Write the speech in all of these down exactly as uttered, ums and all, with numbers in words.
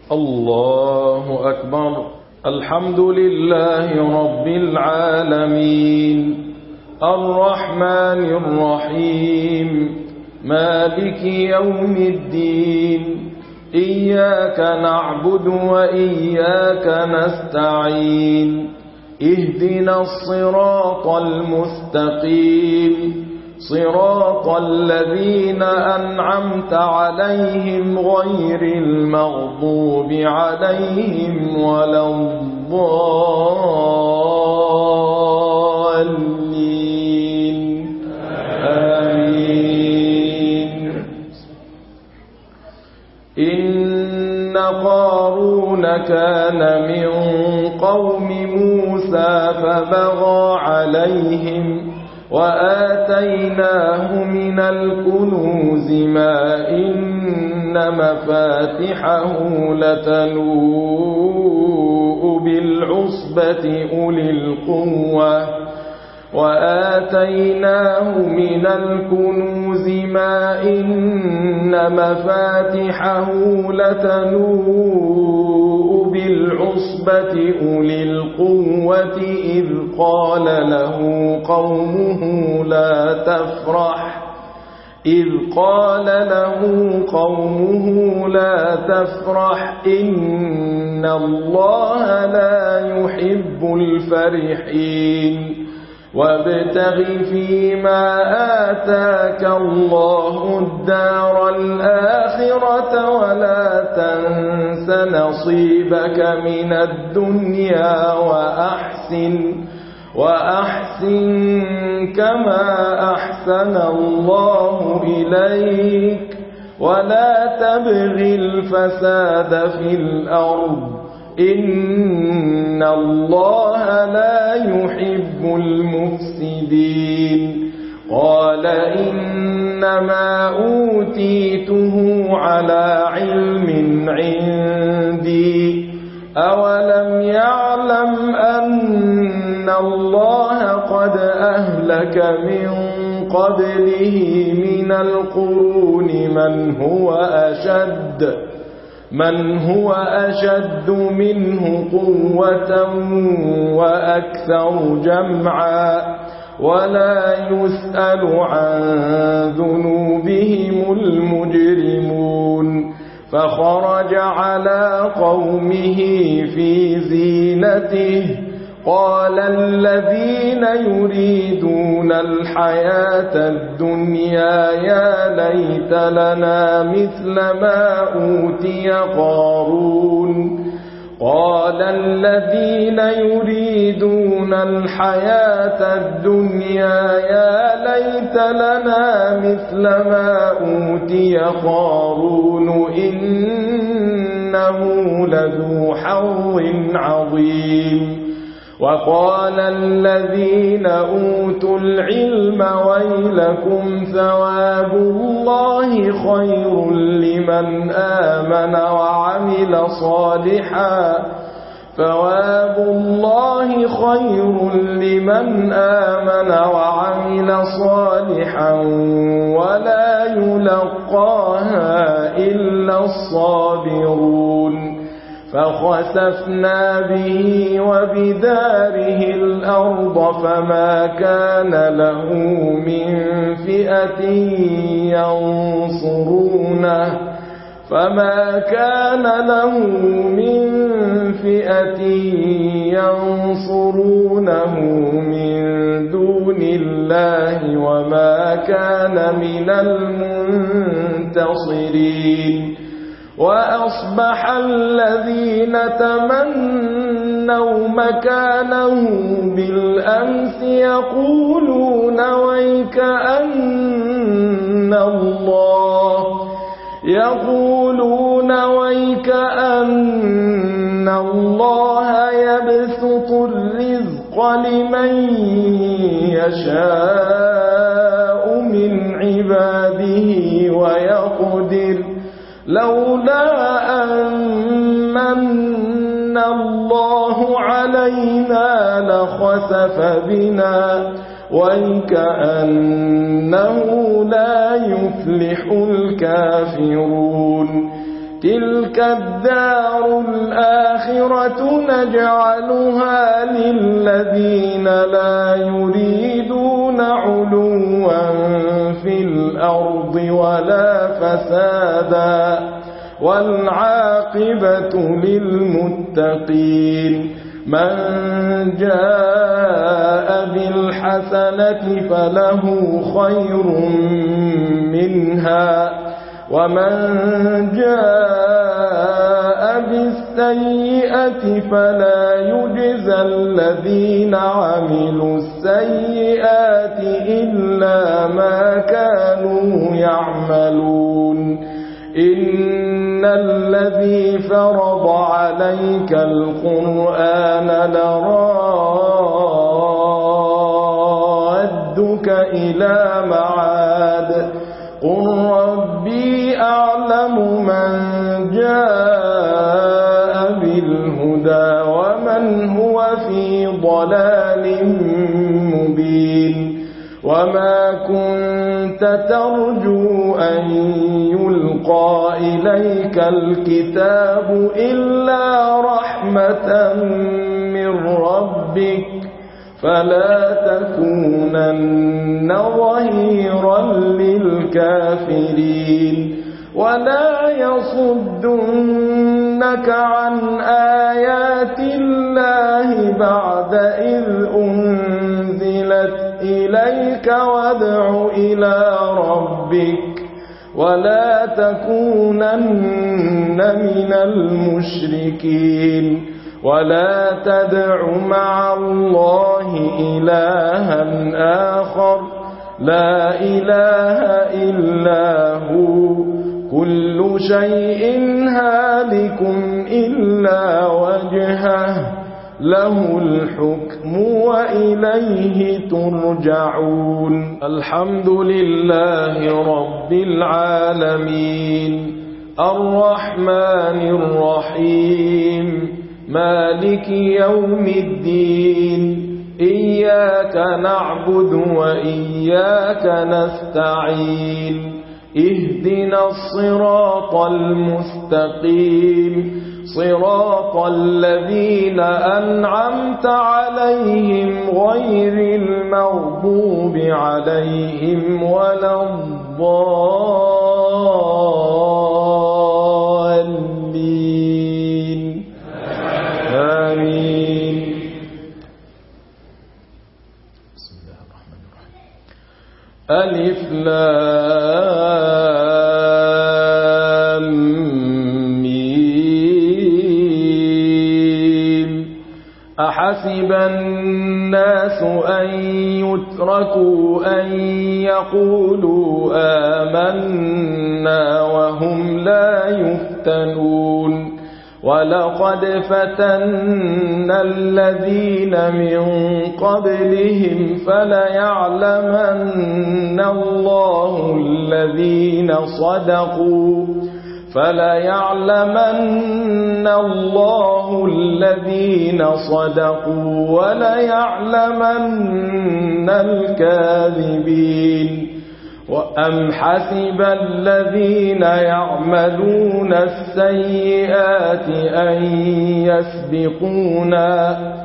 الله أكبر. الحمد لله رب العالمين الرحمن الرحيم مالك يوم الدين إياك نعبد وإياك نستعين اهدنا الصراط المستقيم صراط الذين أنعمت عليهم غير المغضوب عليهم ولا الضالين آمين. إن قارون كان من قوم موسى فبغى عليهم وآتيناه من الكنوز ما إن مفاتحه لتنوء بالعصبة أولي القوة وآتيناه من الكنوز ما إن مفاتحه لتنوء بالعصبة أولي القوة إذ قال له قومه لا تفرح إذ قال له قومه لا تفرح إن الله لا يحب الفرحين وابتغ فيما آتاك الله الدار الآخرة ولا تنس نصيبك من الدنيا وأحسن وأحسن كما أحسن الله إليك ولا تبغ الفساد في الأرض إن الله لا يحب المفسدين. قال إنما أوتيته على علم عندي أولم يعلم أن الله قد أهلك من قبله من القرون من هو أشد من هو أشد منه قوة وأكثر جمعا ولا يسأل عن ذنوبهم المجرمون. فخرج على قومه في زينته قال الذين يريدون الحياة الدنيا يا ليت لنا مثل ما أوتي قارون قال الذين يريدون الحياة الدنيا يا ليت لنا مثل ما أوتي قارون إنه لذو حظ عظيم. وقال الذين أوتوا العلم ويلكم ثواب الله خير لمن آمن وعمل صالحا ثواب الله خير لمن آمن وعمل صالحا ولا يلقاها إلا الصابرون. فخسفنا به وبداره الأرض فما كان له من فئة ينصرونه فما كان له من فئة ينصرونه من دون الله وما كان من المنتصرين. وأصبح الذين تمنوا مكانه بالأمس يقولون ويكأن الله يقولون ويكأن الله يبسط الرزق لمن يشاء من عباده ويقدر لولا أن من الله علينا لخسف بنا وكأنه لا يفلح الكافرون. تلك الدار الآخرة نجعلها للذين لا يريدون علوا في الأرض ولا فسادا والعاقبة للمتقين من جاء بالحسنة فله خير منها ومن جاء بالسيئة فلا يجزى الذين عملوا السيئات إلا ما كانوا يعملون إن الذي فرض عليك القرآن لرادك إلى معاد قل ربي أعلم من جاء بالهدى ومن هو في ضلال مبين وما كنت ترجو أن يلقى إليك الكتاب إلا رحمة من ربك فلا تكونن ظهيرا للكافرين ولا يصدنك عن آيات الله بعد إذ أنزلت إليك وادع إلى ربك ولا تكونن من المشركين ولا تدع مع الله إلها آخر لا إله إلا هو كل شيء هالك إلا وجهه له الحكم وإليه ترجعون الحمد لله رب العالمين الرحمن الرحيم مالك يوم الدين إياك نعبد وإياك نستعين اهدنا الصراط المستقيم صراط الذين أنعمت عليهم غير المغضوب عليهم ولا الضالين آمين. بسم الله الرحمن الرحيم. ألف لام ميم أحسب الناس أن يتركوا أن يقولوا آمنا وهم لا يفتنون ولقد فتنا الذين من قبلهم فليعلمن الله الذين صدقوا فليعلمن الله الذين صدقوا وليعلمن الكاذبين وأم حسب الذين يعملون السيئات أن يسبقونا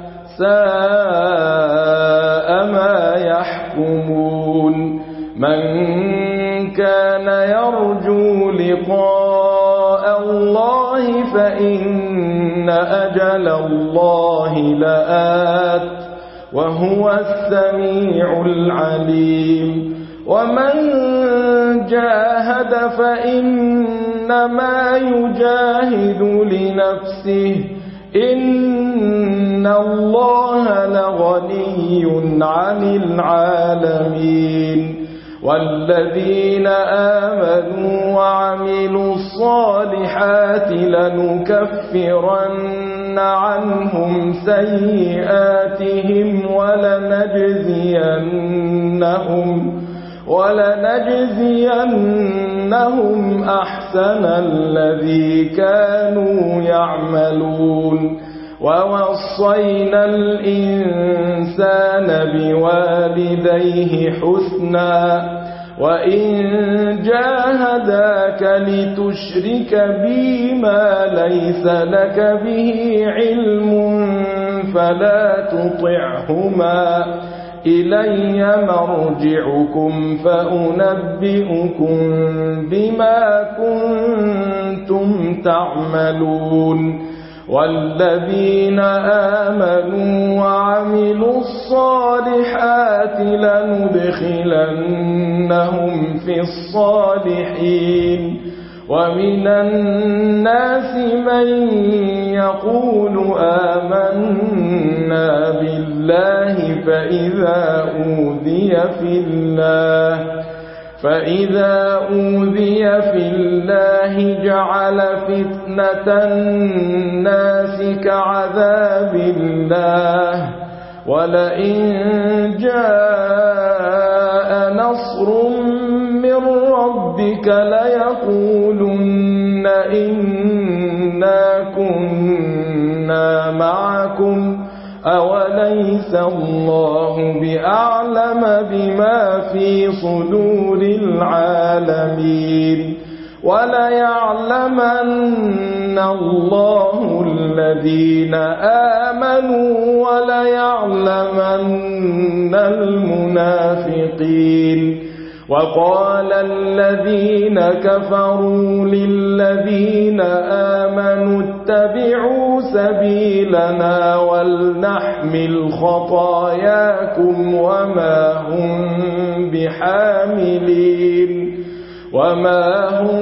ساء ما يحكمون من كان يرجو لقاء الله فإن أجل الله لآت وهو السميع العليم ومن جاهد فإنما يجاهد لنفسه إن الله لغني عن العالمين والذين آمنوا وعملوا الصالحات لنكفرن عنهم سيئاتهم ولنجزينهم ولنجزينهم أحسن الذي كانوا يعملون ووصينا الإنسان بوالديه حسنا وإن جاهداك لتشرك بي ما ليس لك به علم فلا تطعهما إلي مرجعكم فأنبئكم بما كنتم تعملون والذين آمنوا وعملوا الصالحات لندخلنهم في الصالحين ومن الناس من يقول آمنا بالله فإذا أوذي في الله فإذا أوذي في الله جعل فتنة الناس كعذاب الله ولئن جاء نصر من ربك ليقولن إنا كنا معكم أوليس الله بأعلم بما في صدور العالمين وليعلمن الله الذين آمنوا وليعلمن المنافقين وقال الذين كفروا للذين آمنوا اتبعوا سبيلنا ولنحمل خطاياكم وما هم بحاملين وما هم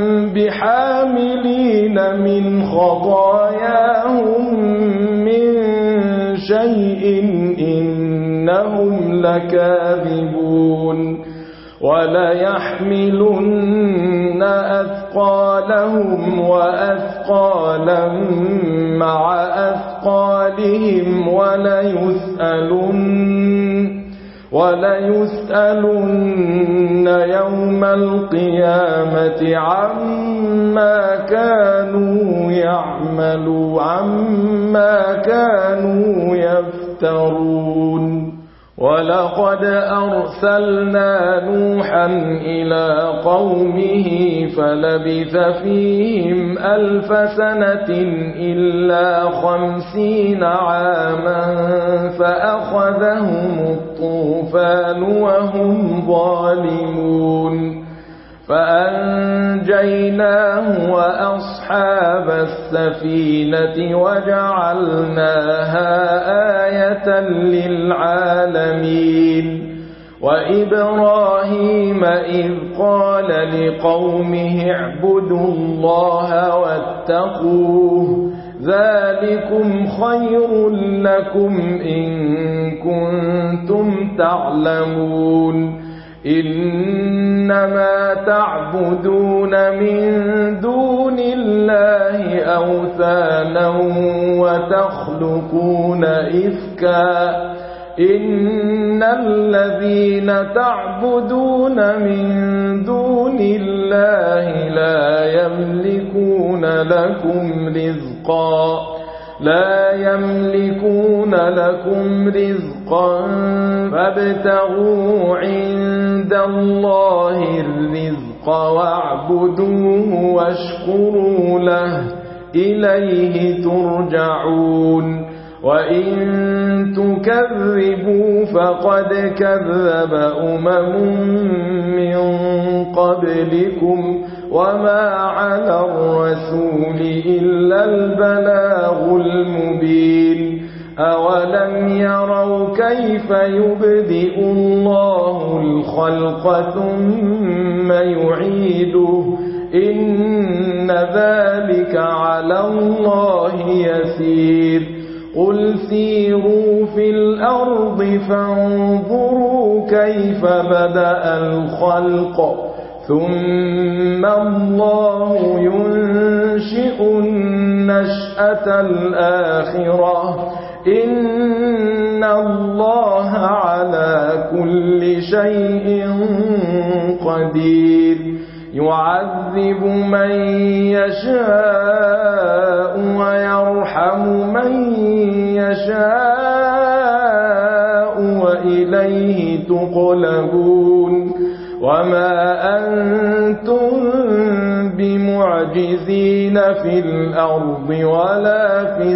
بحاملين من خطاياهم من شيء إنهم لكاذبون وليحملن أثقالهم وأثقالا مع أثقالهم وليسألن وليسألن يوم القيامة عما كانوا يعملون عما كانوا يفترون ولقد أرسلنا نوحا إلى قومه فلبث فيهم ألف سنة إلا خمسين عاما فأخذهم الطوفان وهم ظالمون فأنجيناه وأصحاب السفينة وجعلناها آية للعالمين وإبراهيم إذ قال لقومه اعبدوا الله واتقوه ذلكم خير لكم إن كنتم تعلمون إنما تعبدون من دون الله أوثانا وتخلقون إفكا إن الذين تعبدون من دون الله لا يملكون لكم رزقا لا يملكون لكم رزقا فابتغوا عند الله الرزق واعبدوه واشكروا له إليه ترجعون وإن تكذبوا فقد كذب أمم من قبلكم وما على الرسول إلا البلاغ المبين أولم يروا كيف يبدئ الله الخلق ثم يعيده إن ذلك على الله يسير قل سيروا في الأرض فانظروا كيف بدأ الخلق ثم الله ينشئ النشأة الآخرة إن الله على كل شيء قدير يعذب من يشاء ويرحم من يشاء وإليه تقلبون وما أنتم بمعجزين في الأرض ولا في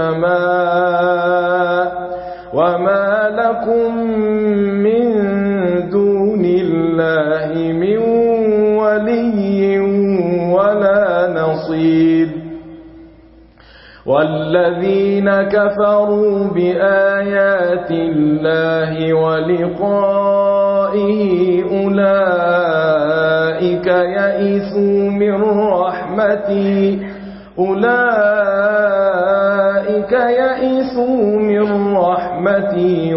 السماء وما لكم من دون الله من ولي ولا نصير والذين كفروا بآيات الله ولقائه أولئك يئسوا من رحمتي أولئك يئسوا من رحمتي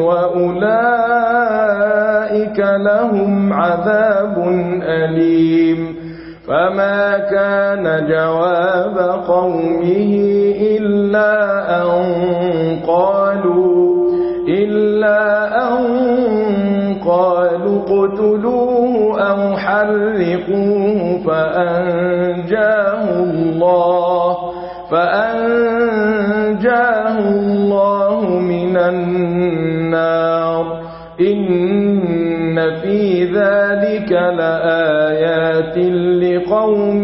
وأولئك لهم عذاب أليم فما كان جواب قومه إلا أن قالوا إلا أن قالوا اقتلوه أو حرقوه فأنجاه الله فأنجاه الله من النار إن في ذلك لآيات لقوم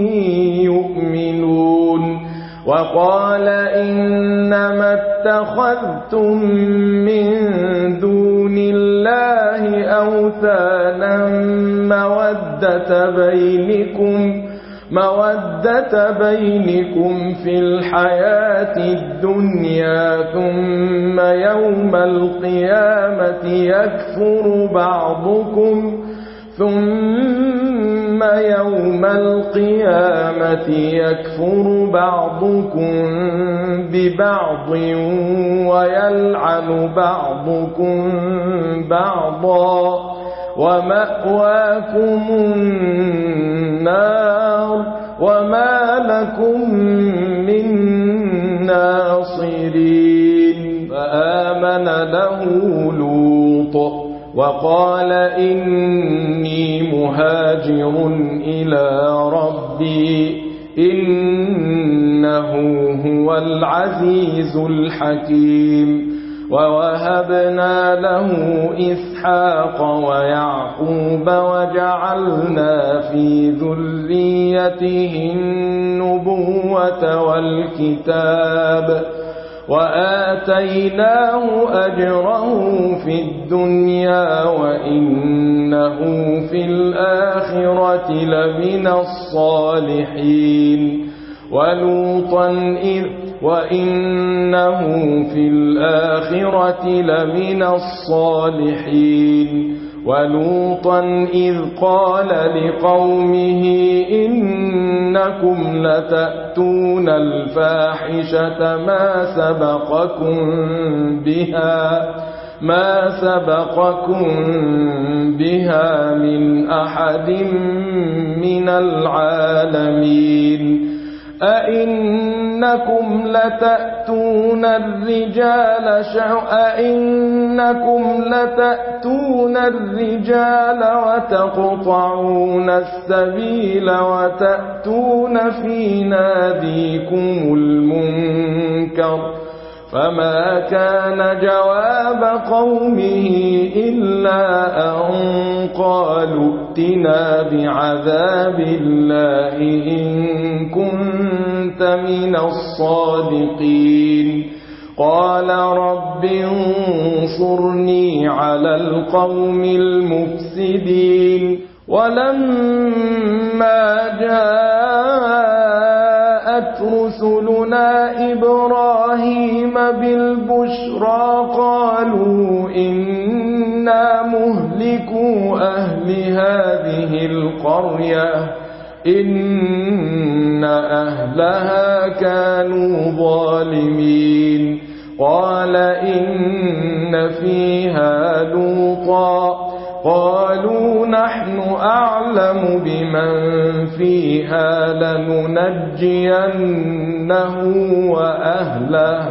يؤمنون وقال إنما اتخذتم من دون الله أوثانا مودة بينكم مودة بينكم في الحياة الدنيا ثم يوم القيامة يكفر بعضكم ثم يوم القيامة يكفر بعضكم ببعض ويلعن بعضكم بعضا ومأواكم النار وما لكم من ناصرين فآمن له لوط وقال إني مهاجر إلى ربي إنه هو العزيز الحكيم ووهبنا له إسحاق ويعقوب وجعلنا في ذريته النبوة والكتاب وآتيناه أجره في الدنيا وإنه في الآخرة لمن الصالحين ولوطا إذ وإنه في الآخرة لمن الصالحين ولوطا إذ قال لقومه إنكم لتأتون الفاحشة ما سبقكم بها ما سبقكم بها من أحد من العالمين أئنكم لتأتون الرجال أئنكم لتأتون الرجال وتقطعون السبيل وتأتون في ناديكم المنكر فما كان جواب قومه إلا أن قالوا ائتنا بعذاب الله إن كنت من الصادقين قال رب انصرني على القوم المفسدين ولما جاءت رسلنا إبراهيم بالبشرى قالوا إنا مهلكو أهل هذه القرية إن أهلها كانوا ظالمين قال إن فيها لوطا قالوا نحن أعلم بمن فيها لننجينه وأهله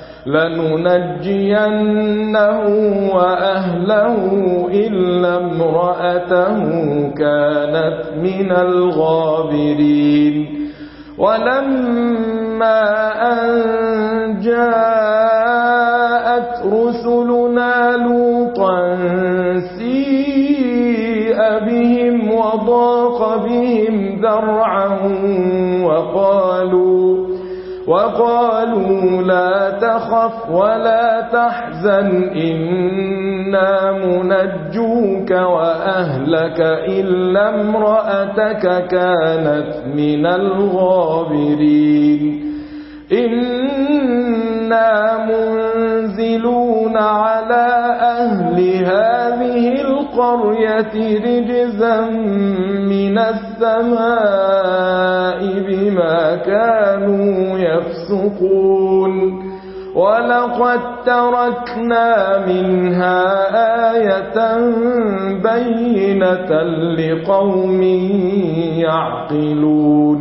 لننجينه وأهله إلا امرأته كانت من الغابرين ولما أن جاءت رسلنا لوطا سيء به زرعا وقالوا وقالوا لا تخف ولا تحزن إنا منجوك وأهلك إلا امرأتك كانت من الغابرين إنا منزلون على أهل هذه القرية رجزا من السماء بما كانوا يفسقون ولقد تركنا منها آية بينة لقوم يعقلون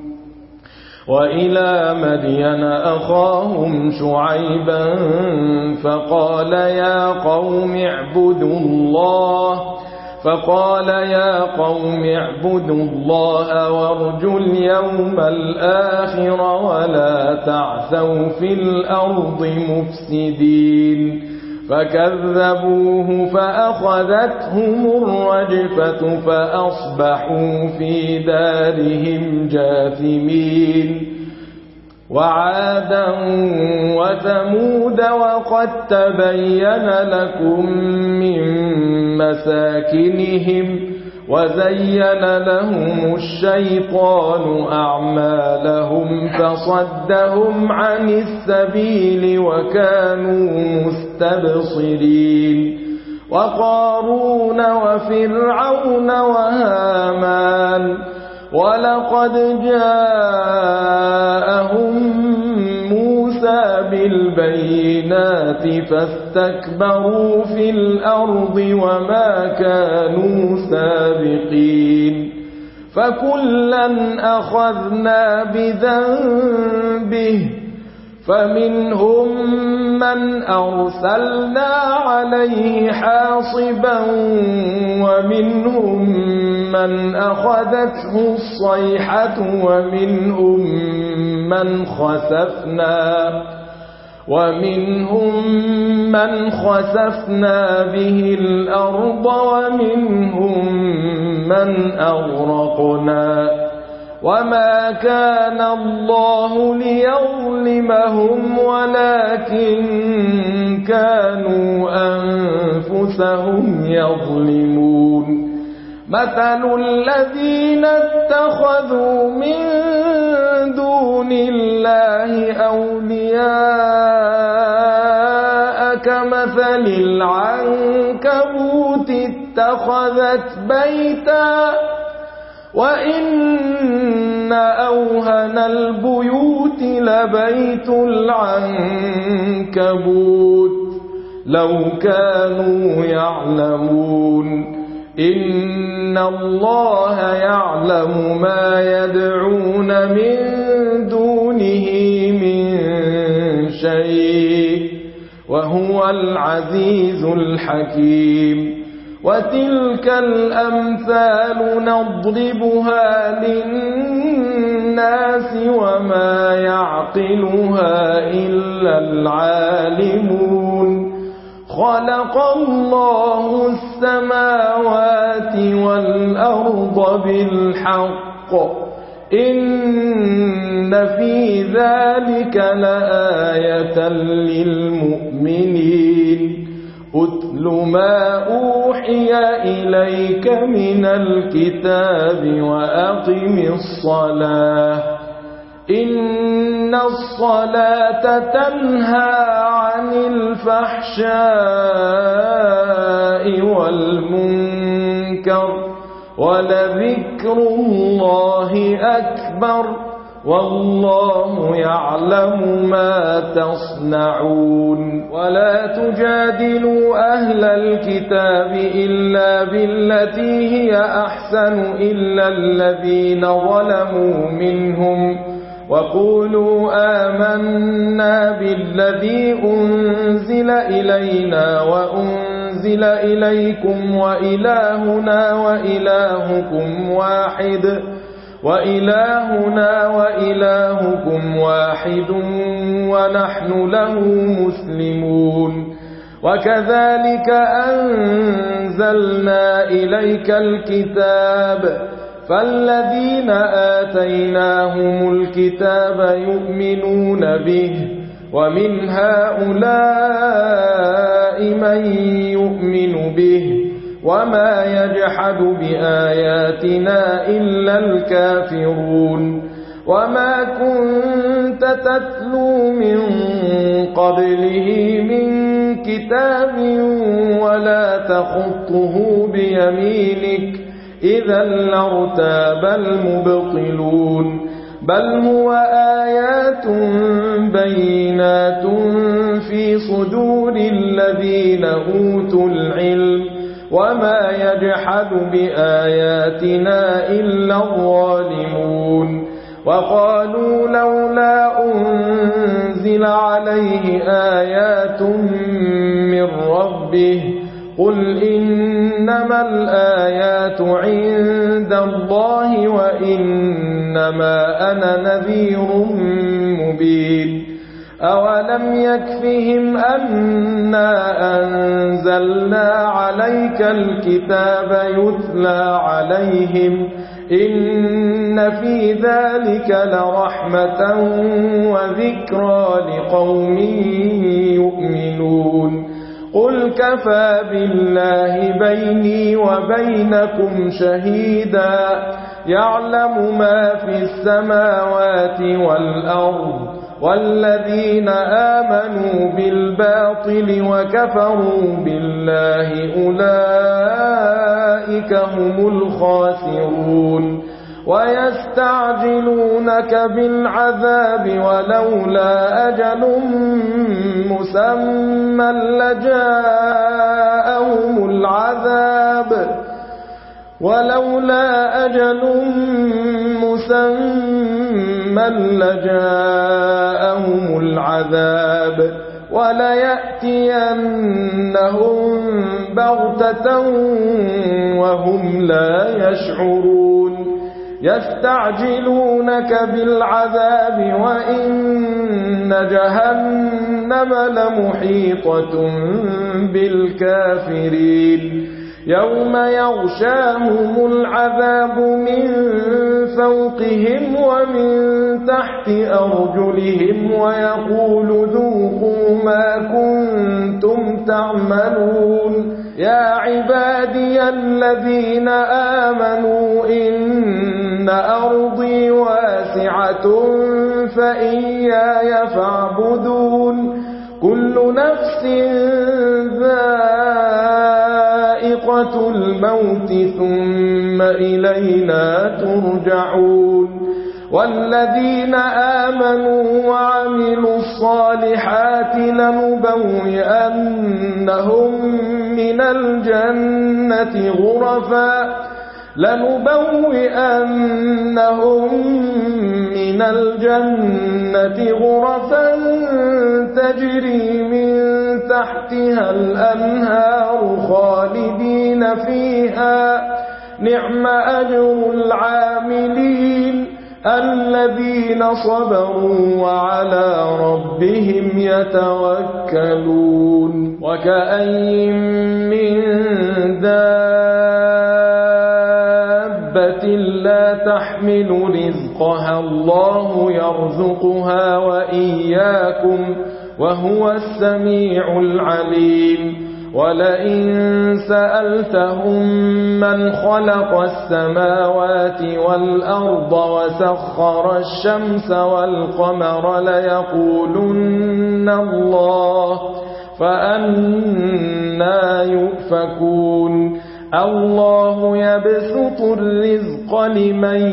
وإلى مدين أخاهم شعيبا فقال يا قوم اعبدوا الله فقال يا قوم اعبدوا الله وارجوا اليوم الآخر ولا تعثوا في الأرض مفسدين فكذبوه فأخذتهم الرجفة فأصبحوا في دارهم جاثمين وعادا وثمود وقد تبين لكم من مساكنهم وزين لهم الشيطان أعمالهم فصدهم عن السبيل وكانوا مستبصرين وقارون وفرعون وهامان ولقد جاءهم موسى بالبينات فاستكبروا في الأرض وما كانوا سابقين فكلا أخذنا بذنبه فمنهم من أرسلنا عليه حاصبا ومنهم من أخذته الصيحة ومنهم من خسفنا ومنهم من خسفنا به الأرض ومنهم من أغرقنا وما كان الله ليظلمهم ولكن كانوا أنفسهم يظلمون مثل الذين اتخذوا من دون الله أولياء كمثل العنكبوت اتخذت بيتا وإن أوهن البيوت لبيت العنكبوت لو كانوا يعلمون إن الله يعلم ما يدعون من دونه من شيء وهو العزيز الحكيم وتلك الأمثال نضربها للناس وما يعقلها إلا العالمون خلق الله السماوات والأرض بالحق إن في ذلك لآية للمؤمنين أتل ما أوحي إليك من الكتاب وأقم الصلاة إن الصلاة تنهى عن الفحشاء والمنكر ولذكر الله أكبر والله يعلم ما تصنعون ولا تجادلوا أهل الكتاب إلا بالتي هي أحسن إلا الذين ظلموا منهم وقولوا آمنا بالذي أنزل إلينا وأنزل إليكم وإلهنا وإلهكم واحد وإلهنا وإلهكم واحد ونحن له مسلمون وكذلك أنزلنا إليك الكتاب فالذين آتيناهم الكتاب يؤمنون به ومن هؤلاء من يؤمن به وما يجحد بآياتنا إلا الكافرون وما كنت تتلو من قبله من كتاب ولا تخطه بيمينك إذا لارتاب المبطلون بل هو آيات بينات في صدور الذين أوتوا العلم وما يجحد بآياتنا إلا الظالمون وقالوا لولا أنزل عليه آيات من ربه قل إنما الآيات عند الله وإنما أنا نذير مبين أولم يكفهم أنا أنزلنا عليك الكتاب يتلى عليهم إن في ذلك لرحمة وذكرى لقوم يؤمنون قل كفى بالله بيني وبينكم شهيدا يعلم ما في السماوات والأرض والذين آمنوا بالباطل وكفروا بالله أولئك هم الخاسرون ويستعجلونك بالعذاب ولولا أجل مسمى لجاءهم العذاب ولولا أجل مسمى لجاءهم العذاب وليأتينهم بغتة وهم لا يشعرون يستعجلونك بالعذاب وإن جهنم لمحيطة بالكافرين يوم يغشاهم العذاب من فوقهم ومن تحت أرجلهم ويقول ذوقوا ما كنتم تعملون يا عبادي الذين آمنوا إن أرضي واسعة فإياي فاعبدون كل نفس ذائقة الموت ثم إلينا ترجعون والذين آمنوا وعملوا الصالحات لنبوئنهم من الجنة غرفا لنبوئنهم من الجنة غرفا تجري من تحتها الأنهار خالدين فيها نعم أجر العاملين الذين صبروا وعلى ربهم يتوكلون وكأين من دابة لا تحمل رزقها الله يرزقها وإياكم وهو السميع العليم ولئن سألتهم من خلق السماوات والأرض وسخر الشمس والقمر ليقولن الله فأنى يؤفكون الله يبسط الرزق لمن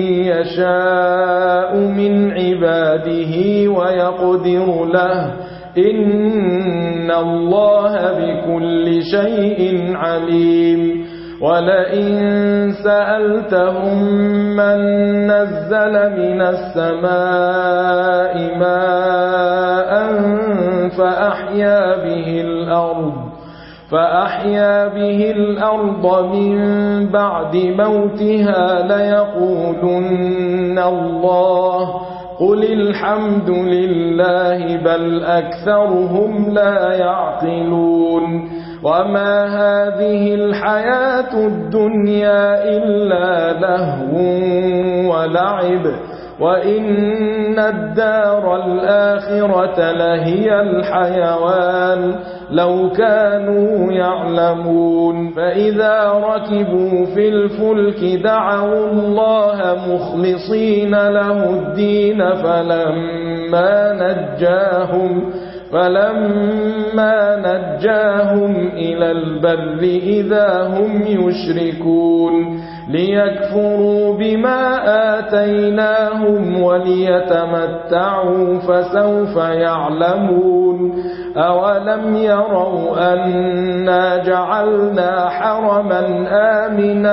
يشاء من عباده ويقدر له إن الله بكل شيء عليم ولئن سألتهم من نزل من السماء ماء فأحيا به الأرض فأحيا به الأرض من بعد موتها ليقولن الله قل الحمد لله بل أكثرهم لا يعقلون وما هذه الحياة الدنيا إلا لهو ولعب وإن الدار الآخرة لهي الحيوان لو كانوا يعلمون فإذا ركبوا في الفلك دعوا الله مخلصين له الدين فلما نجاهم فلما نجاهم إلى البر إذا هم يشركون ليكفروا بما آتيناهم وليتمتعوا فسوف يعلمون أولم يروا أنا جعلنا حرما آمنا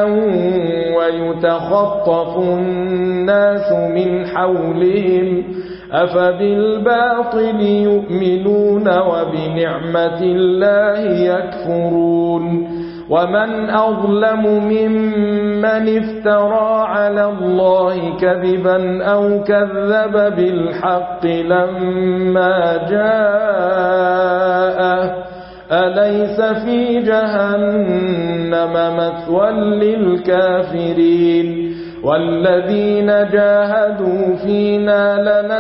ويتخطف الناس من حولهم أفبالباطل يؤمنون وبنعمة الله يكفرون ومن أظلم ممن افترى على الله كذبا أو كذب بالحق لما جاءه أليس في جهنم مثوى للكافرين والذين جاهدوا فينا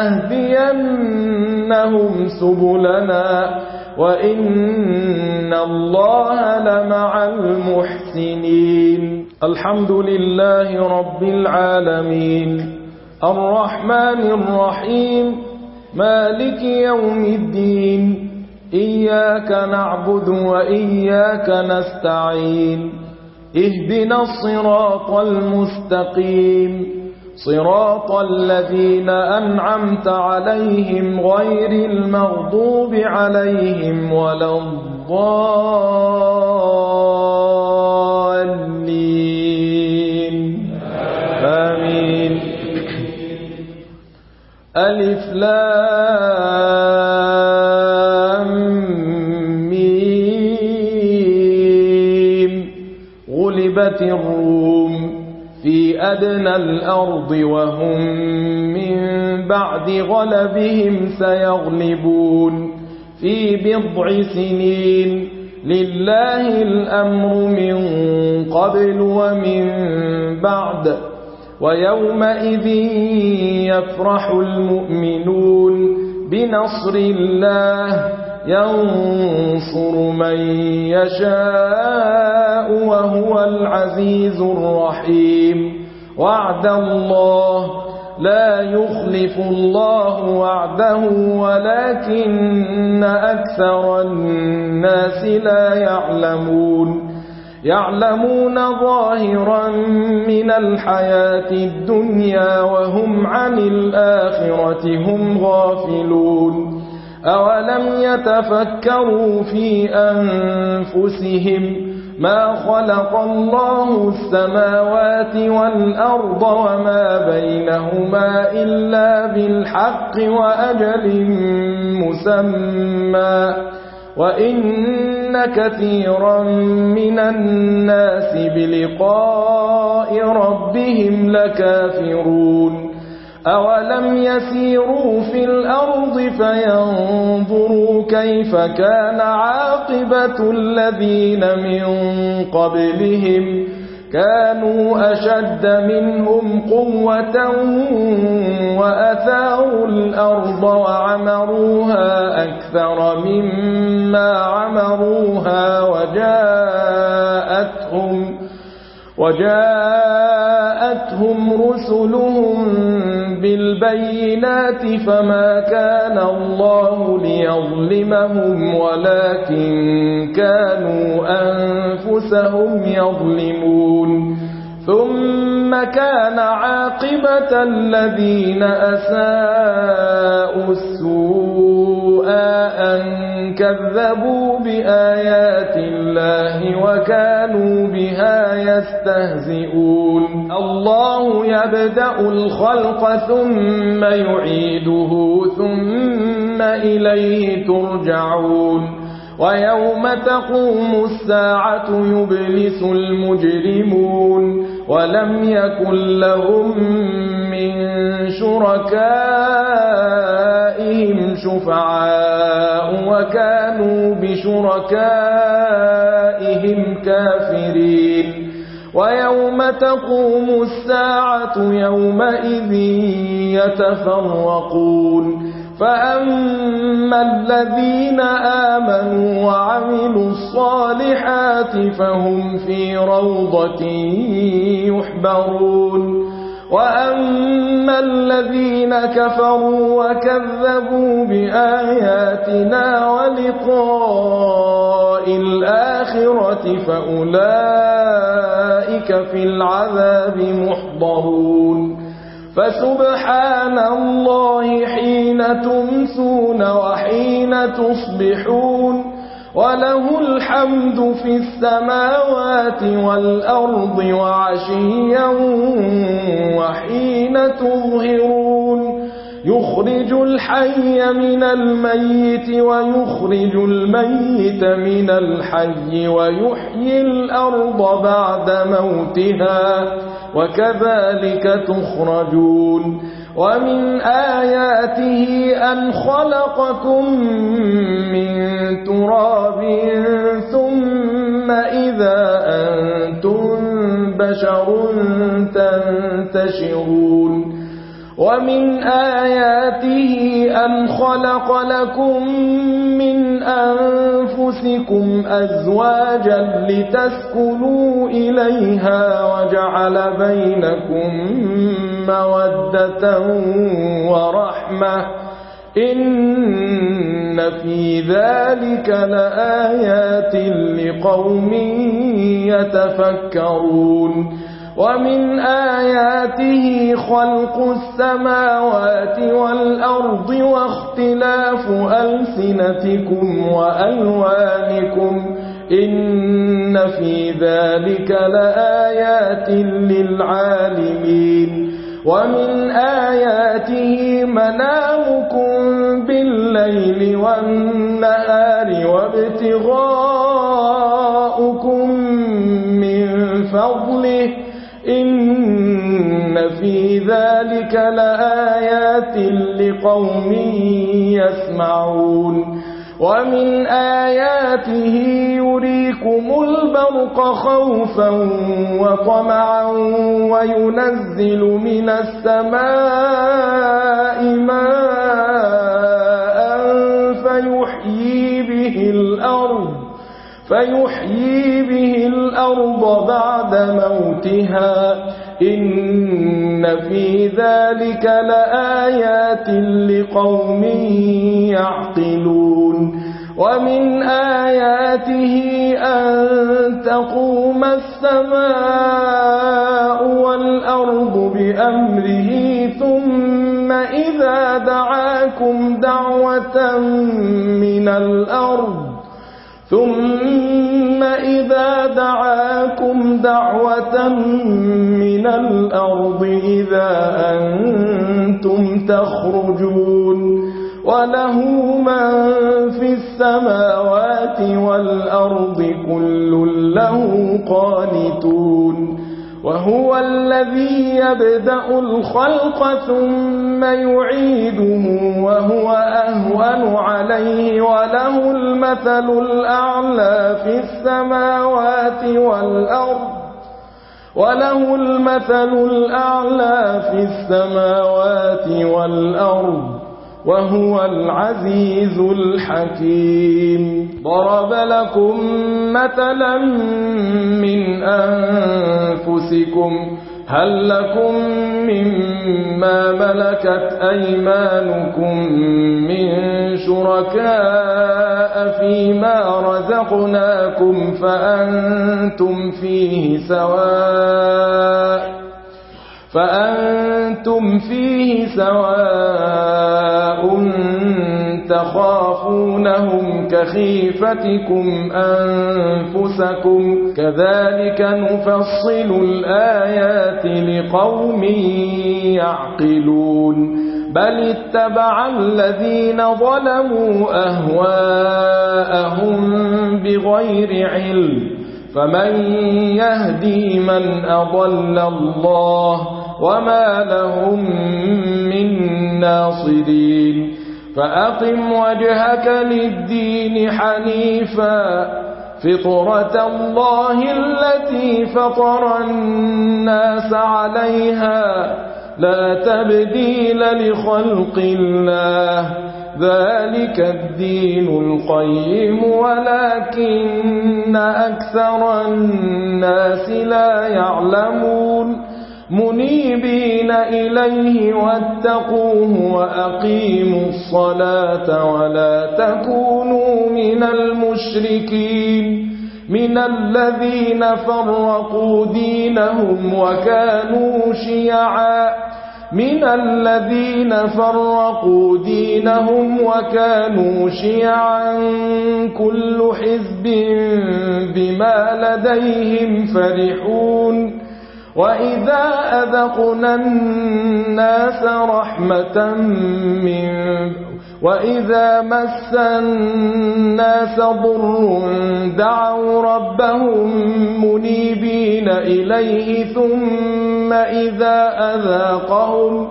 لنهدينهم سبلنا وإن الله لمع المحسنين الحمد لله رب العالمين الرحمن الرحيم مالك يوم الدين إياك نعبد وإياك نستعين اهدنا الصراط المستقيم صراط الذين أنعمت عليهم غير المغضوب عليهم ولا الضالين آمين ألف لام ميم غلبت الروم في أدنى الأرض وهم من بعد غلبهم سيغلبون في بضع سنين لله الأمر من قبل ومن بعد ويومئذ يفرح المؤمنون بنصر الله ينصر من يشاء وهو العزيز الرحيم وعد الله لا يخلف الله وعده ولكن أكثر الناس لا يعلمون يعلمون ظاهرا من الحياة الدنيا وهم عن الآخرة هم غافلون أولم يتفكروا في أنفسهم ما خلق الله السماوات والأرض وما بينهما إلا بالحق وأجل مسمى وإن كثيرا من الناس بلقاء ربهم لكافرون أولم يسيروا في الأرض فينظروا كيف كان عاقبة الذين من قبلهم كانوا أشد منهم قوة وأثاروا الأرض وعمروها أكثر مما عمروها وجاءتهم وجاءتهم رسلهم بالبينات فما كان الله ليظلمهم ولكن كانوا أنفسهم يظلمون ثم كان عاقبة الذين أساءوا السوء أن كذبوا بآيات الله وكانوا بها يستهزئون الله يبدأ الخلق ثم يعيده ثم إليه ترجعون ويوم تقوم الساعة يبلس المجرمون ولم يكن لهم من شركائهم شفعاء وكانوا بشركائهم كافرين ويوم تقوم الساعة يومئذ يتفرقون فأما الذين آمنوا وعملوا الصالحات فهم في روضة يحبرون وأما الذين كفروا وكذبوا بآياتنا ولقاء الآخرة فأولئك في العذاب محضرون فسبحان الله حين تمسون وحين تصبحون وله الحمد في السماوات والأرض وعشيا وحين تظهرون يخرج الحي من الميت ويخرج الميت من الحي ويحيي الأرض بعد موتها وكذلك تخرجون ومن آياته أن خلقكم من تراب ثم إذا أنتم بشر تنتشرون ومن آياته أن خلق لكم من أنفسكم أزواجا لتسكنوا إليها وجعل بينكم مودة ورحمة إن في ذلك لآيات لقوم يتفكرون ومن آياته خلق السماوات والأرض واختلاف ألسنتكم وألوانكم إن في ذلك لآيات للعالمين ومن آياته منامكم بالليل والنهار وابتغاؤكم من فضله إن في ذلك لآيات لقوم يسمعون ومن آياته يريكم البرق خوفا وطمعا وينزل من السماء ماء فيحيي به الأرض فيحيي به الأرض بعد موتها إن في ذلك لآيات لقوم يعقلون ومن آياته أن تقوم السماء والأرض بأمره ثم إذا دعاكم دعوة من الأرض ثم إذا دعاكم دعوة من الأرض إذا أنتم تخرجون وله من في السماوات والأرض كل له قانتون وهو الذي يبدأ الخلق ثم يعيده وهو أهون عليه وله المثل الأعلى في السماوات والأرض وله المثل الأعلى في السماوات والأرض وهو العزيز الحكيم ضرب لكم مثلا من أنفسكم هل لكم مما ملكت أيمانكم من شركاء فيما رزقناكم فأنتم فيه سواء فأنتم فيه سواء تخافونهم كخيفتكم أنفسكم كذلك نفصل الآيات لقوم يعقلون بل اتبع الذين ظلموا أهواءهم بغير علم فمن يهدي من أضل الله وما لهم من ناصرين فأقم وجهك للدين حنيفا فطرة الله التي فطر الناس عليها لا تبديل لخلق الله ذلك الدين القيم ولكن أكثر الناس لا يعلمون منيبين إليه واتقوه وأقيموا الصلاة ولا تكونوا من المشركين من الذين فرقوا دينهم وكانوا شيعا من الذين فرقوا دينهم وكانوا شيعا كل حزب بما لديهم فرحون وإذا أذقنا الناس رحمة من وإذا مس الناس ضر دعوا ربهم منيبين إليه ثم إذا أذاقهم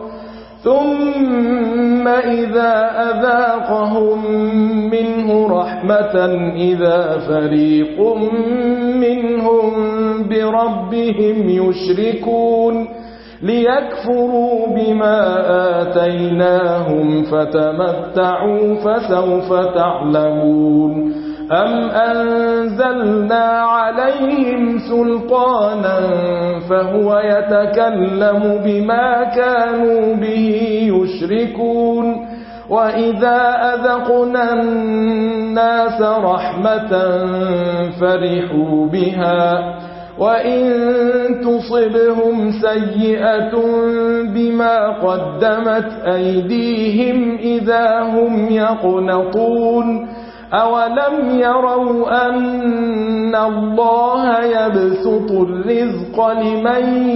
ثم إذا أذاقهم منه رحمة إذا فريق منهم بربهم يشركون ليكفروا بما آتيناهم فتمتعوا فسوف تعلمون أم أنزلنا عليهم سلطانا فهو يتكلم بما كانوا به يشركون وإذا أذقنا الناس رحمة فرحوا بها وإن تصبهم سيئة بما قدمت أيديهم إذا هم يقنطون أولم يروا أن الله يبسط الرزق لمن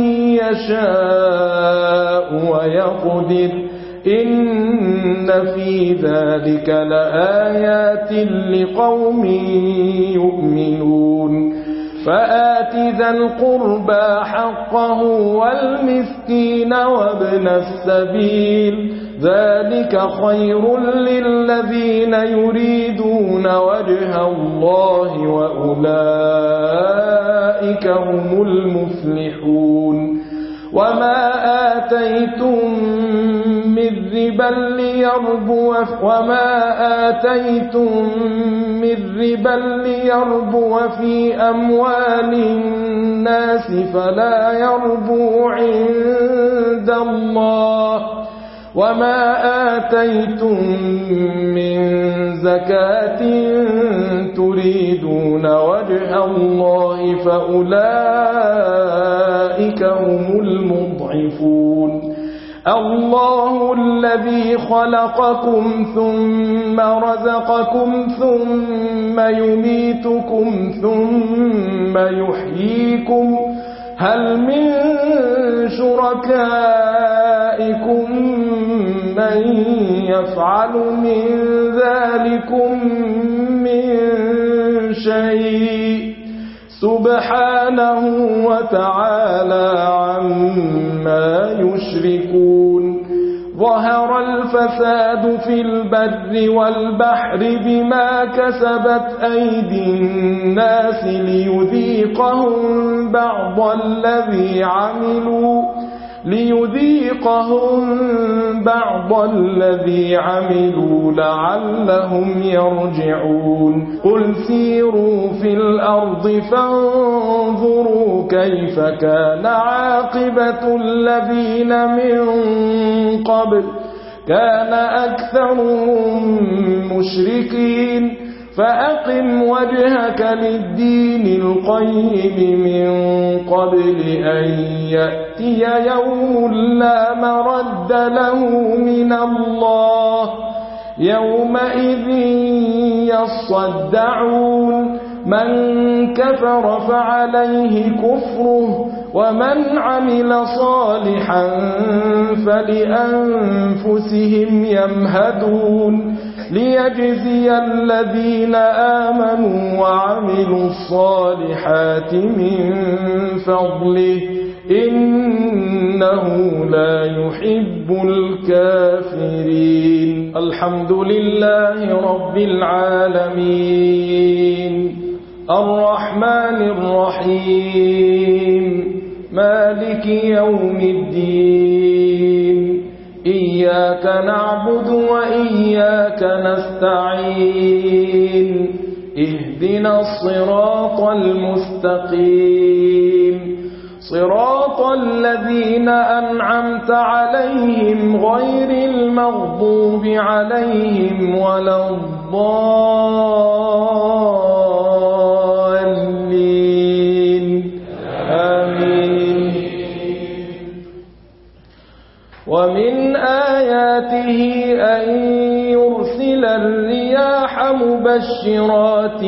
يشاء ويقدر إن في ذلك لآيات لقوم يؤمنون فآت ذا القربى حقه والمسكين وابن السبيل ذلك خير للذين يريدون وجه الله وأولئك هم المفلحون وما آتيتم من ربا ليربو وما آتيتم من ربا ليربو في أموال الناس فلا يربو عند الله وما آتيتم من زكاة تريدون وجه الله فأولئك هم المضعفون الله الذي خلقكم ثم رزقكم ثم يميتكم ثم يحييكم هل من شركائكم من يفعل من ذلكم من شيء سبحانه وتعالى عما يشركون ظهر الفساد في البر والبحر بما كسبت أيدي الناس ليذيقهم بعض الذي عملوا ليذيقهم بعض الذي عملوا لعلهم يرجعون قل سيروا في الأرض فانظروا كيف كان عاقبة الذين من قبل كان أكثرهم مشركين فأقم وجهك للدين القيم من قبل أن يأتي يوم لا مرد له من الله يومئذ يصدعون من كفر فعليه كفره ومن عمل صالحا فلأنفسهم يمهدون ليجزي الذين آمنوا وعملوا الصالحات من فضله إنه لا يحب الكافرين. الحمد لله رب العالمين الرحمن الرحيم مالك يوم الدين إياك نعبد وإياك نستعين اهدنا الصراط المستقيم صراط الذين أنعمت عليهم غير المغضوب عليهم ولا الضالين آمين. ومن آياته أن يرسل الرياح مبشرات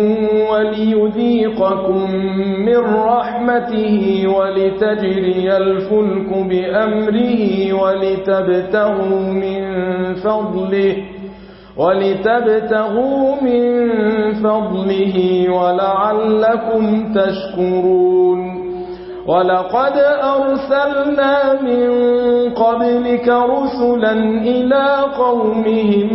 وليذيقكم من رحمته ولتجري الفلك بأمره ولتبتغوا من فضله ولتبتغوا من فضله ولعلكم تشكرون. ولقد أرسلنا من قبلك رسلا إلى قومهم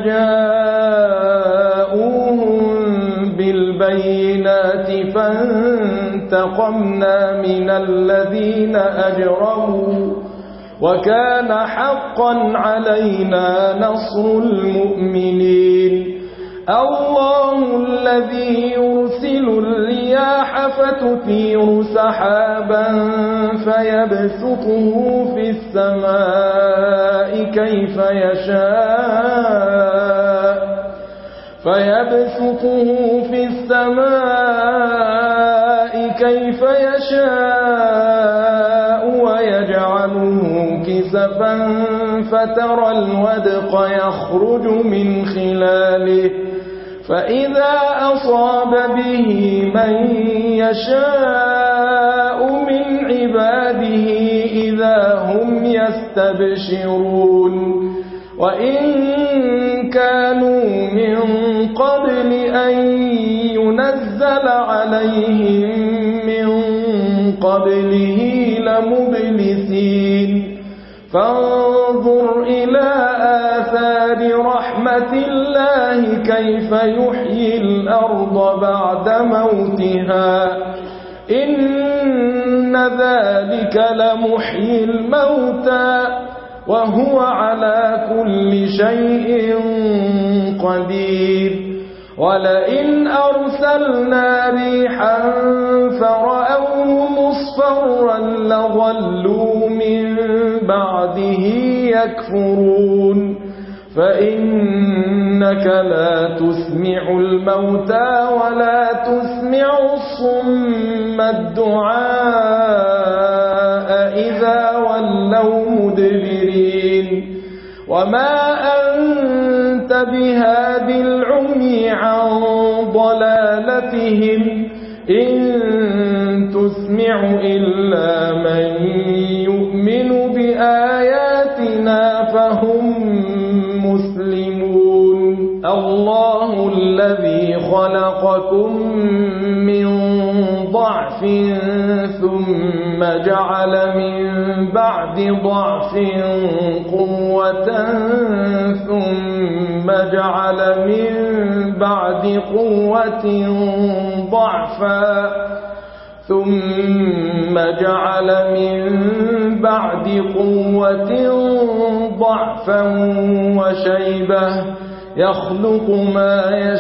فجاءوهم بالبينات فانتقمنا من الذين أجرموا وكان حقا علينا نصر المؤمنين. الله الذي يرسل الرياح فتثير سحابا فيبسطه في السماء كيف يشاء فيبسطه في السماء كيف يشاء ويجعله كسفا فترى الودق يخرج من خلاله فإذا أصاب به من يشاء من عباده إذا هم يستبشرون. وإن كانوا من قبل أن ينزل عليهم من قبله لمبلسين. فانظر إلى آثار رحمة الله كيف يحيي الأرض بعد موتها إن ذلك لمحيي الموتى وهو على كل شيء قدير. ولئن أرسلنا ريحا فرأوه مصفرا لظلوا من بعده يكفرون. فإنك لا تسمع الموتى ولا تسمع الصم الدعاء إذا ولوا مدبرين. وما أنت بهاد العمي عن ضلالتهم إن تسمع إلا من يؤمن بآياتنا فهم مسلمون. الله الذي خلقكم من ضعف ثم جعل من بعد ضعف قوة ثم جعل من بعد قوة ضعفا ثم جعل من بعد قوة ضعفا وشيبة يخلق ما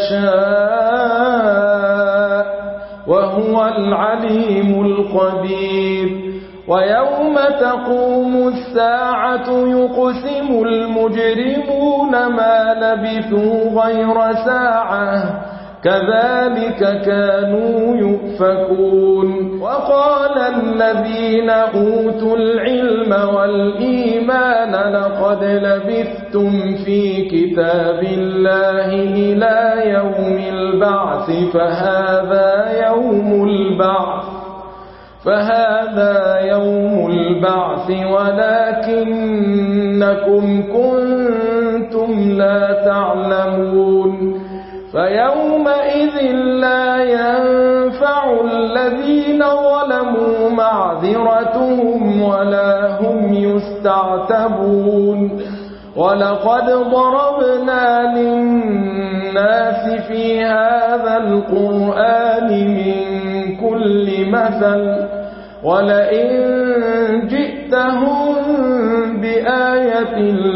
يشاء وهو العليم القدير. ويوم تقوم الساعة يقسم المجرمون ما لبثوا غير ساعة كذلك كانوا يؤفكون. وقال الذين أوتوا العلم والإيمان لقد لبثتم في كتاب الله إلى يوم البعث فهذا يوم البعث فهذا يوم البعث ولكنكم كنتم لا تعلمون. معذرتهم ولا هم يستعتبون ولقد ضربنا للناس في هذا القرآن من كل مثل ولئن جئتهم بآية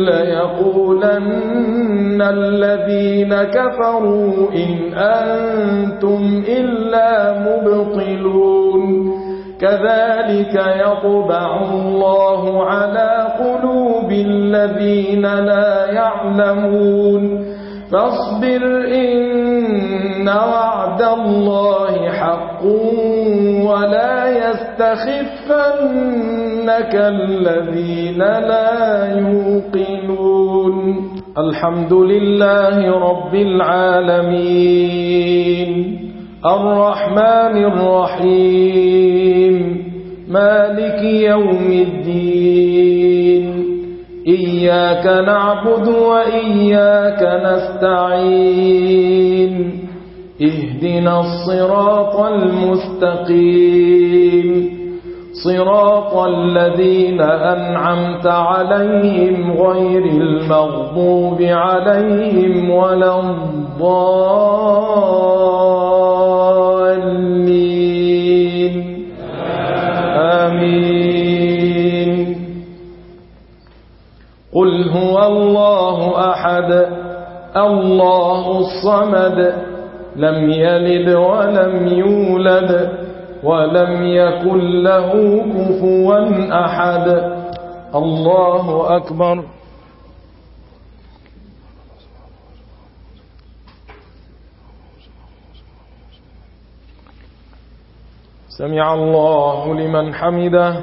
ليقولن الذين كفروا إن أنتم إلا مبطلون كذلك يطبع الله على قلوب الذين لا يعلمون فاصبر إن وعد الله حق ولا يستخفنك الذين لا يوقنون الحمد لله رب العالمين الرحمن الرحيم مالك يوم الدين إياك نعبد وإياك نستعين اهدنا الصراط المستقيم صراط الذين أنعمت عليهم غير المغضوب عليهم ولا الضالين آمين قل هو الله أحد الله الصمد لم يلد ولم يولد ولم يكن له كفوا أحد الله أكبر سمع الله لمن حمده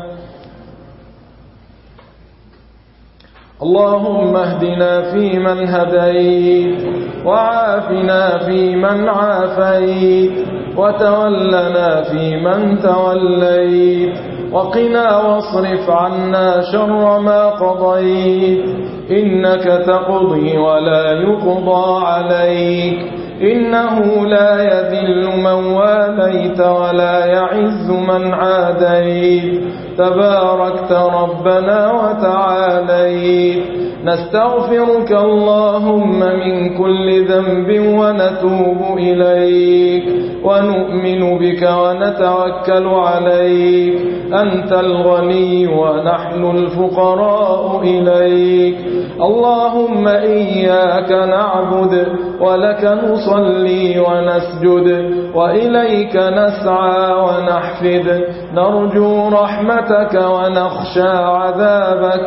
اللهم اهدنا فيمن هديت وعافنا فيمن عافيت وتولنا فيمن توليت وقنا واصرف عنا شر ما قضيت إنك تقضي ولا يقضى عليك إنه لا يذل من واليت ولا يعز من عاديت تباركت ربنا وتعاليت نستغفرك اللهم من كل ذنب ونتوب إليك ونؤمن بك ونتوكل عليك أنت الغني ونحن الفقراء إليك اللهم إياك نعبد ولك نصلي ونسجد وإليك نسعى ونحفد نرجو رحمتك ونخشى عذابك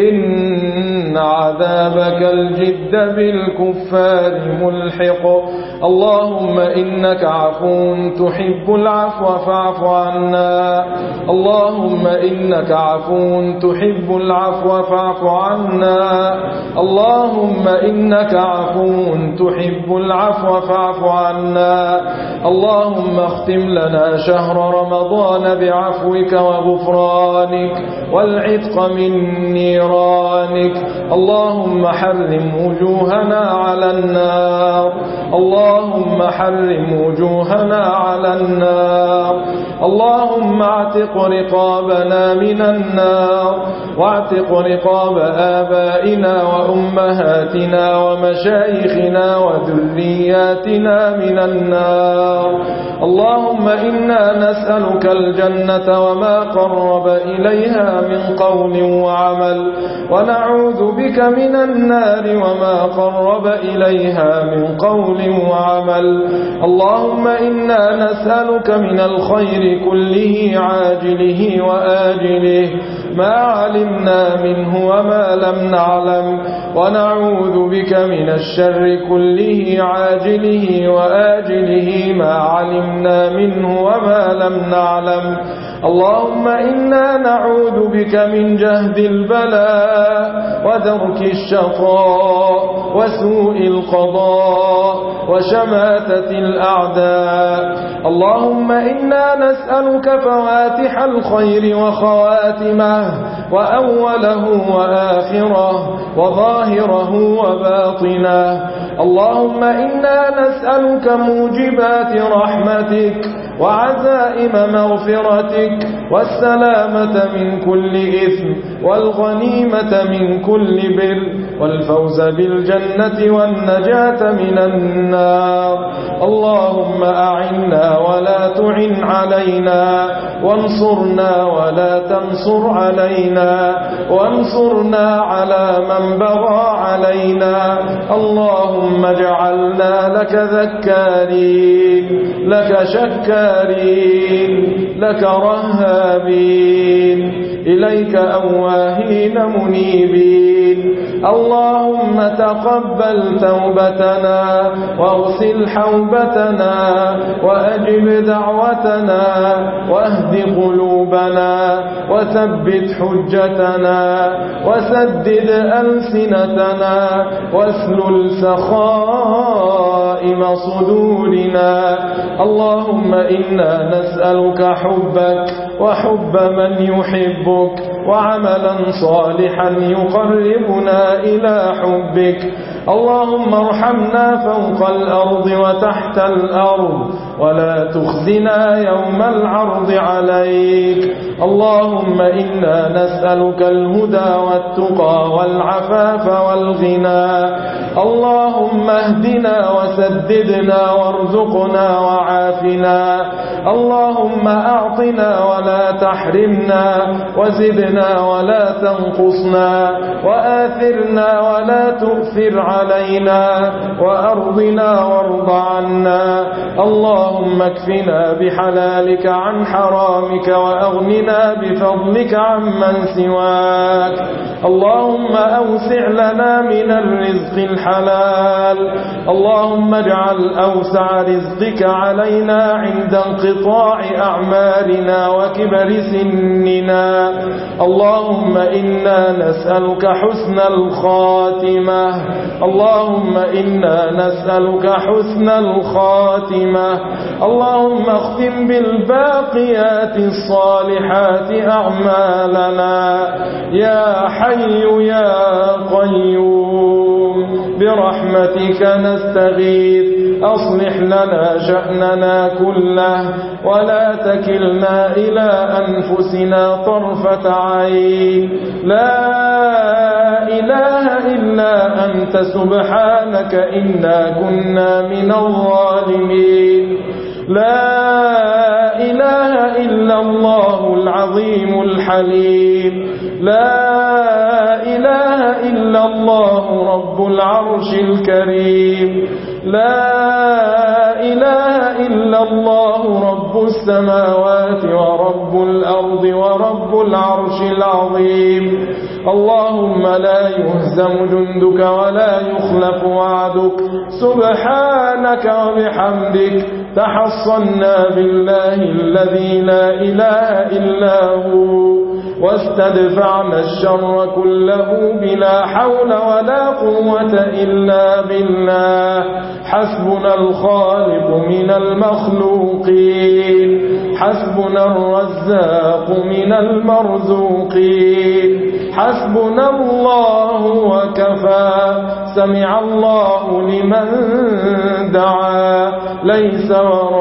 إن عذابك الجد بالكفار ملحق اللهم إنك عفو تحب العفو فاعف عنا اللهم إنك عفو تحب العفو فاعف عنا اللهم إنك عفو تحب العفو فاعف عنا اللهم اختم لنا شهر رمضان بعفوك وغفرانك والعتق من نيرانك اللهم حرم وجوهنا على النار اللهم حرم وجوهنا على النار اللهم اعتق رقابنا من النار واعتق رقاب آبائنا وأمهاتنا ومشايخنا وذرياتنا من النار اللهم إنا نسألك الجنة وما قرب إليها من قول وعمل ونعوذ بك من النار وما قرب إليها من قول وعمل اللهم إنا نسألك من الخير كله عاجله وآجله ما علمنا منه وما لم نعلم ونعوذ بك من الشر كله عاجله وآجله ما علمنا منه وما لم نعلم اللهم إنا نعوذ بك من جهد البلاء ودرك الشقاء وسوء القضاء وشماتة الأعداء اللهم إنا نسألك فواتح الخير وخواتمه وأوله وآخره وظاهره وباطنه اللهم إنا نسألك موجبات رحمتك وعزائم مغفرتك والسلامة من كل إثم والغنيمة من كل بر والفوز بالجنة والنجاة من النار. اللهم أعنا ولا تعن علينا، وانصرنا ولا تنصر علينا، وانصرنا على من بغى علينا. اللهم اجعلنا لك ذكارين، لك شكارين، لك رهابين، إليك أواهين منيبين. اللهم تقبل توبتنا واغسل حوبتنا وأجب دعوتنا واهد قلوبنا وثبت حجتنا وسدد ألسنتنا واسلل سخائم صدورنا. اللهم إنا نسألك حبك وحب من يحبك وعملا صالحا يقربنا إلى حبك. اللهم ارحمنا فوق الأرض وتحت الأرض ولا تخزنا يوم العرض عليك. اللهم إنا نسألك الهدى والتقى والعفاف والغنى. اللهم اهدنا وسددنا وارزقنا وعافنا. اللهم أعطنا ولا تحرمنا، وزدنا ولا تنقصنا، وآثرنا ولا تؤثر علينا، وأرضنا وارض عنا. اللهم اكفنا بحلالك عن حرامك، وأغننا بفضلك عمن سواك. اللهم أوسع لنا من الرزق الحلال. اللهم اجعل أوسع رزقك علينا عند انقطاع أعمارنا وكبر سننا. اللهم إنا نسألك حسن الخاتمة. اللهم إنا نسألك حسن الخاتمة. اللهم اختم بالباقيات الصالحات أعمالنا. يا حي يا قيوم برحمتك نستغيث، أصلح لنا شأننا كله ولا تكلنا إلى أنفسنا طرفة عين. لا إله إلا أنت سبحانك إنا كنا من الظالمين. لا إله إلا الله العظيم الحليم. لا إله إلا الله رب العرش الكريم. لا إله إلا الله رب السماوات ورب الأرض ورب العرش العظيم. اللهم لا يهزم جندك ولا يخلف وعدك. سبحانك وبحمدك تحصنا بالله الذي لا إله إلا هو، واستدفعنا الشر كله بلا حول ولا قوة إلا بالله. حسبنا الخالق من المخلوقين، حسبنا الرزاق من المرزوقين. حسبنا الله وكفى. سمع الله لمن دعا. ليس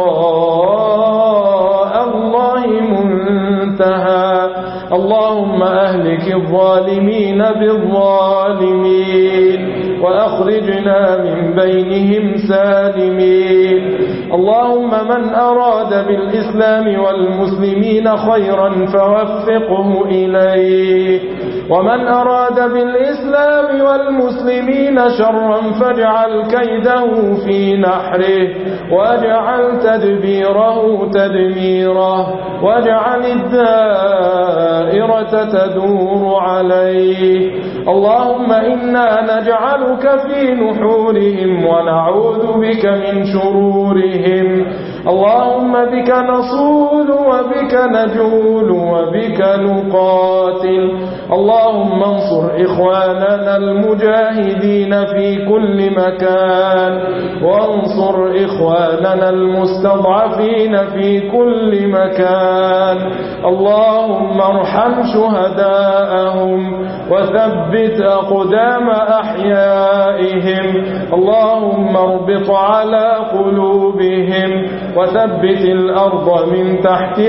وراء الله منتهى. اللهم أهلك الظالمين بالظالمين وأخرجنا من بينهم سالمين. اللهم من أراد بالإسلام والمسلمين خيرا فوفقه إليه، ومن أراد بالإسلام والمسلمين شرا فاجعل كيده في نحره، واجعل تدبيره تدميره، واجعل الدائرة تدور عليه. اللهم إنا نجعلك في نحورهم ونعوذ بك من شرورهم. اللهم بك نصول وبك نجول وبك نقاتل. اللهم انصر إخواننا المجاهدين في كل مكان، وانصر إخواننا المستضعفين في كل مكان. اللهم ارحم شهداءهم وثبت أقدام أحيائهم. اللهم اربط على قلوبهم وثبت الأرض من تحت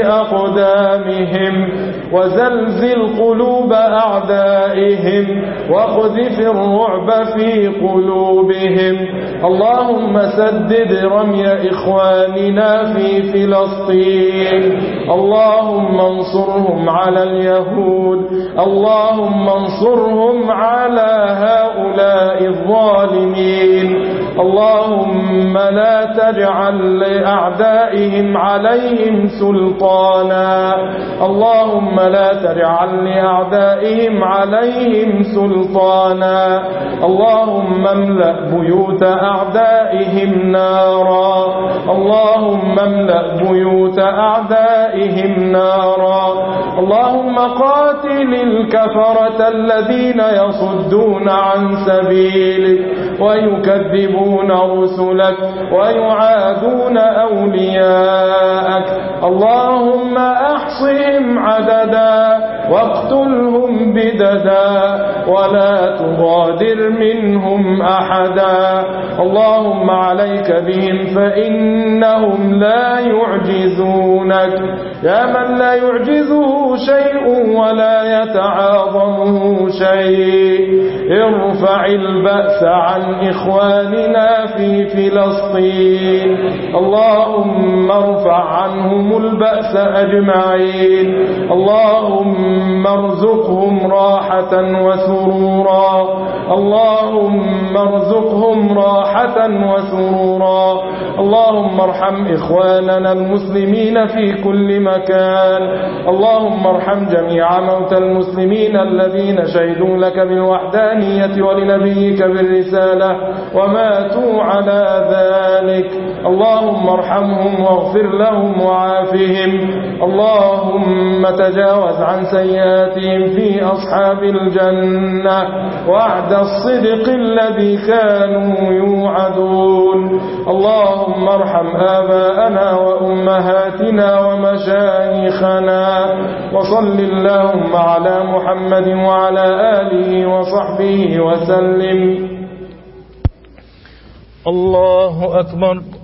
أقدامهم وزلزل قلوب أعدائهم واقذف الرعب في قلوبهم. اللهم سدد رمي إخواننا في فلسطين. اللهم انصرهم على اليهود. اللهم انصرهم على هؤلاء الظالمين. اللهم لا تجعل لأعدائهم عليهم سلطانا. اللهم لا تجعل لأعدائهم عليهم سلطانا. اللهم املأ بيوت أعدائهم نارا. اللهم املأ بيوت أعدائهم نارا. اللهم قاتل الكفرة الذين يصدون عن سبيلك ويكذبون رسلك ويعادون أولياءك. اللهم أحصهم عددا واقتلهم بددا ولا تغادر منهم أحدا. اللهم عليك بهم فإنهم لا يعجزونك يا من لا يعجزه شيء ولا يتعاظمه شيء. ارفع البأس عن إخواننا في فلسطين. اللهم ارفع عنهم البأس أجمعين. اللهم ارزقهم راحة وسرورا. اللهم ارزقهم راحة وسرورا. اللهم ارحم إخواننا المسلمين في كل مكان. اللهم ارحم جميع موتى المسلمين الذين شهدوا لك بالوحدانية ولنبيك بالرسالة وماتوا على ذلك. اللهم ارحمهم واغفر لهم وعافهم. اللهم تجاوز عن سيئاتهم في أصحاب الجنة وعد الصدق الذي كانوا يوعدون. اللهم ارحم آباءنا وأمهاتنا ومشايخنا. وصل اللهم على محمد وعلى آله وصحبه وسلم. الله أكبر.